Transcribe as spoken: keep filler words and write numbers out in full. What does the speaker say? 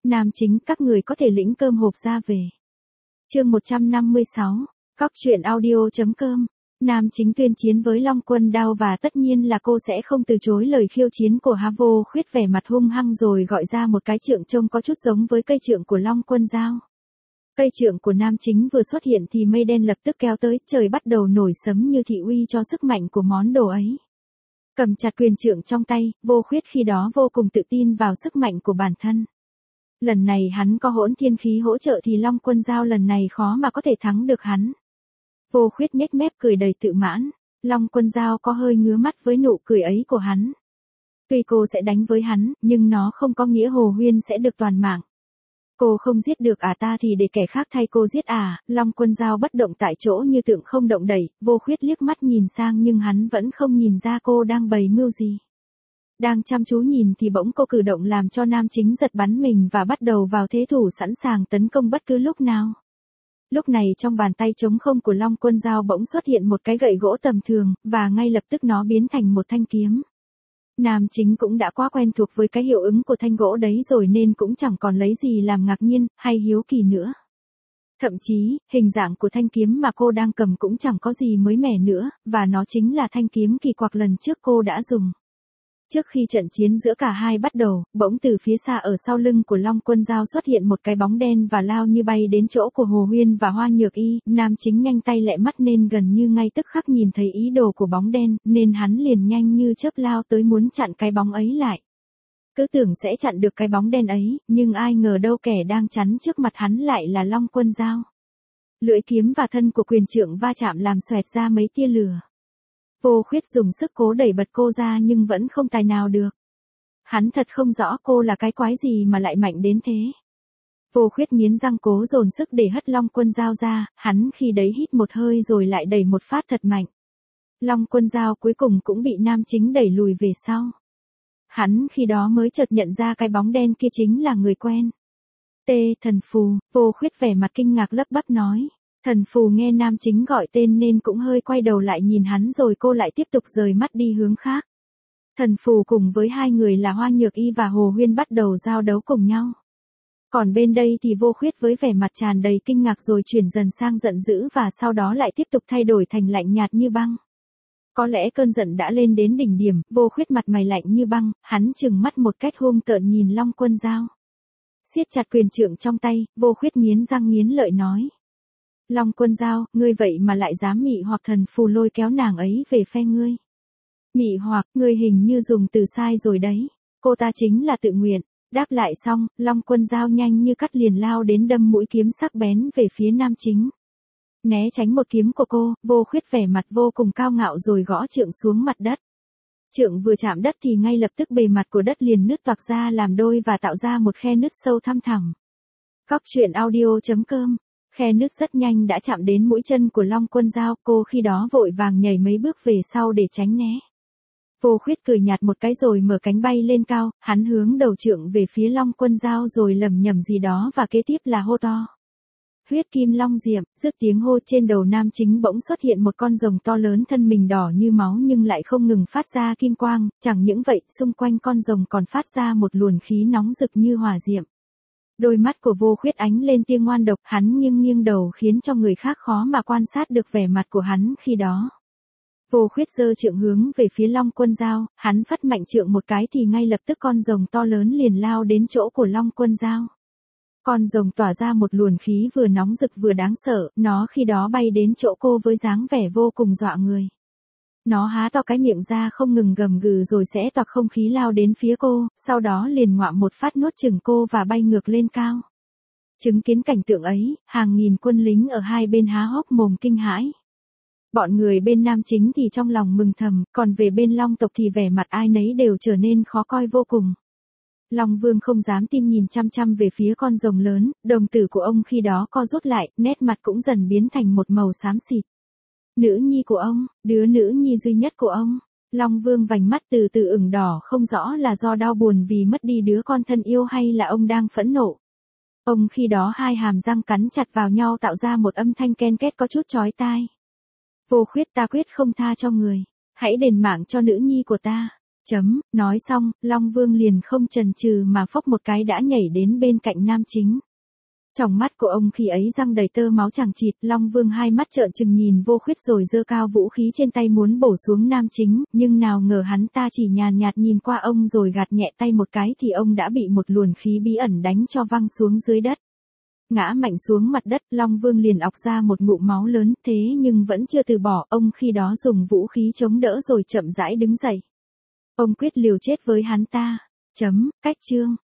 Nam chính các người có thể lĩnh cơm hộp ra về. Chương một trăm năm mươi sáu, Cóc truyện audio.com. Nam chính tuyên chiến với Long Quân Đao và tất nhiên là cô sẽ không từ chối lời khiêu chiến của Hà Vô Khuyết, vẻ mặt hung hăng rồi gọi ra một cái trượng trông có chút giống với cây trượng của Long Quân Dao. Cây trượng của nam chính vừa xuất hiện thì mây đen lập tức kéo tới, trời bắt đầu nổi sấm như thị uy cho sức mạnh của món đồ ấy. Cầm chặt quyền trượng trong tay, Vô Khuyết khi đó vô cùng tự tin vào sức mạnh của bản thân. Lần này hắn có hỗn thiên khí hỗ trợ thì Long Quân Dao lần này khó mà có thể thắng được hắn. Vô Khuyết nhếch mép cười đầy tự mãn, Long Quân Dao có hơi ngứa mắt với nụ cười ấy của hắn. Tuy cô sẽ đánh với hắn, nhưng nó không có nghĩa Hồ Huyên sẽ được toàn mạng. Cô không giết được à, ta thì để kẻ khác thay cô giết à. Long Quân Dao bất động tại chỗ như tượng không động đậy. Vô Khuyết liếc mắt nhìn sang nhưng hắn vẫn không nhìn ra cô đang bày mưu gì. Đang chăm chú nhìn thì bỗng cô cử động làm cho nam chính giật bắn mình và bắt đầu vào thế thủ sẵn sàng tấn công bất cứ lúc nào. Lúc này trong bàn tay trống không của Long Quân Dao bỗng xuất hiện một cái gậy gỗ tầm thường, và ngay lập tức nó biến thành một thanh kiếm. Nam chính cũng đã quá quen thuộc với cái hiệu ứng của thanh gỗ đấy rồi nên cũng chẳng còn lấy gì làm ngạc nhiên, hay hiếu kỳ nữa. Thậm chí, hình dạng của thanh kiếm mà cô đang cầm cũng chẳng có gì mới mẻ nữa, và nó chính là thanh kiếm kỳ quặc lần trước cô đã dùng. Trước khi trận chiến giữa cả hai bắt đầu, bỗng từ phía xa ở sau lưng của Long Quân Dao xuất hiện một cái bóng đen và lao như bay đến chỗ của Hồ Huyên và Hoa Nhược Y. Nam chính nhanh tay lẹ mắt nên gần như ngay tức khắc nhìn thấy ý đồ của bóng đen, nên hắn liền nhanh như chớp lao tới muốn chặn cái bóng ấy lại. Cứ tưởng sẽ chặn được cái bóng đen ấy, nhưng ai ngờ đâu kẻ đang chắn trước mặt hắn lại là Long Quân Dao. Lưỡi kiếm và thân của quyền trượng va chạm làm xoẹt ra mấy tia lửa. Vô Khuyết dùng sức cố đẩy bật cô ra nhưng vẫn không tài nào được. Hắn thật không rõ cô là cái quái gì mà lại mạnh đến thế. Vô Khuyết nghiến răng cố dồn sức để hất Long Quân Dao ra, hắn khi đấy hít một hơi rồi lại đẩy một phát thật mạnh. Long Quân Dao cuối cùng cũng bị nam chính đẩy lùi về sau. Hắn khi đó mới chợt nhận ra cái bóng đen kia chính là người quen. Tê, Thần Phù. Vô Khuyết vẻ mặt kinh ngạc lắp bắp nói. Thần Phù nghe nam chính gọi tên nên cũng hơi quay đầu lại nhìn hắn rồi cô lại tiếp tục rời mắt đi hướng khác. Thần Phù cùng với hai người là Hoa Nhược Y và Hồ Huyên bắt đầu giao đấu cùng nhau. Còn bên đây thì Vô Khuyết với vẻ mặt tràn đầy kinh ngạc rồi chuyển dần sang giận dữ và sau đó lại tiếp tục thay đổi thành lạnh nhạt như băng. Có lẽ cơn giận đã lên đến đỉnh điểm, Vô Khuyết mặt mày lạnh như băng, hắn trừng mắt một cách hung tợn nhìn Long Quân Dao. Siết chặt quyền trượng trong tay, Vô Khuyết nghiến răng nghiến lợi nói. Long Quân Dao, ngươi vậy mà lại dám mị hoặc Thần Phù lôi kéo nàng ấy về phe ngươi. Mị hoặc, ngươi hình như dùng từ sai rồi đấy. Cô ta chính là tự nguyện. Đáp lại xong, Long Quân Dao nhanh như cắt liền lao đến đâm mũi kiếm sắc bén về phía nam chính. Né tránh một kiếm của cô, Vô Khuyết vẻ mặt vô cùng cao ngạo rồi gõ trượng xuống mặt đất. Trượng vừa chạm đất thì ngay lập tức bề mặt của đất liền nứt toạc ra làm đôi và tạo ra một khe nứt sâu thăm thẳm. Cóc truyện audio.com. Khe nứt rất nhanh đã chạm đến mũi chân của Long Quân Dao, cô khi đó vội vàng nhảy mấy bước về sau để tránh né. Vô Khuyết cười nhạt một cái rồi mở cánh bay lên cao, hắn hướng đầu trượng về phía Long Quân Dao rồi lẩm nhẩm gì đó và kế tiếp là hô to. Huyết Kim Long Diệm. Dứt tiếng hô trên đầu nam chính bỗng xuất hiện một con rồng to lớn, thân mình đỏ như máu nhưng lại không ngừng phát ra kim quang, chẳng những vậy, xung quanh con rồng còn phát ra một luồng khí nóng rực như hỏa diệm. Đôi mắt của Vô Khuyết ánh lên tia ngoan độc, hắn nghiêng nghiêng đầu khiến cho người khác khó mà quan sát được vẻ mặt của hắn khi đó. Vô Khuyết giơ trượng hướng về phía Long Quân Dao, hắn phất mạnh trượng một cái thì ngay lập tức con rồng to lớn liền lao đến chỗ của Long Quân Dao. Con rồng tỏa ra một luồng khí vừa nóng rực vừa đáng sợ, nó khi đó bay đến chỗ cô với dáng vẻ vô cùng dọa người. Nó há to cái miệng ra không ngừng gầm gừ rồi sẽ toạc không khí lao đến phía cô, sau đó liền ngoạm một phát nuốt chửng cô và bay ngược lên cao. Chứng kiến cảnh tượng ấy, hàng nghìn quân lính ở hai bên há hốc mồm kinh hãi. Bọn người bên nam chính thì trong lòng mừng thầm, còn về bên Long tộc thì vẻ mặt ai nấy đều trở nên khó coi vô cùng. Long Vương không dám tin nhìn chăm chăm về phía con rồng lớn, đồng tử của ông khi đó co rút lại, nét mặt cũng dần biến thành một màu xám xịt. Nữ nhi của ông, đứa nữ nhi duy nhất của ông. Long Vương vành mắt từ từ ửng đỏ, không rõ là do đau buồn vì mất đi đứa con thân yêu hay là ông đang phẫn nộ. Ông khi đó hai hàm răng cắn chặt vào nhau tạo ra một âm thanh ken két có chút chói tai. Vô Khuyết, ta quyết không tha cho người. Hãy đền mạng cho nữ nhi của ta. Chấm, nói xong, Long Vương liền không chần chừ mà phốc một cái đã nhảy đến bên cạnh nam chính. Trong mắt của ông khi ấy răng đầy tơ máu chằng chịt, Long Vương hai mắt trợn trừng nhìn vô khuyết rồi giơ cao vũ khí trên tay muốn bổ xuống nam chính, nhưng nào ngờ hắn ta chỉ nhàn nhạt nhìn qua ông rồi gạt nhẹ tay một cái thì ông đã bị một luồn khí bí ẩn đánh cho văng xuống dưới đất. Ngã mạnh xuống mặt đất, Long Vương liền ọc ra một ngụm máu lớn, thế nhưng vẫn chưa từ bỏ, ông khi đó dùng vũ khí chống đỡ rồi chậm rãi đứng dậy. Ông quyết liều chết với hắn ta. Chấm, cách chương.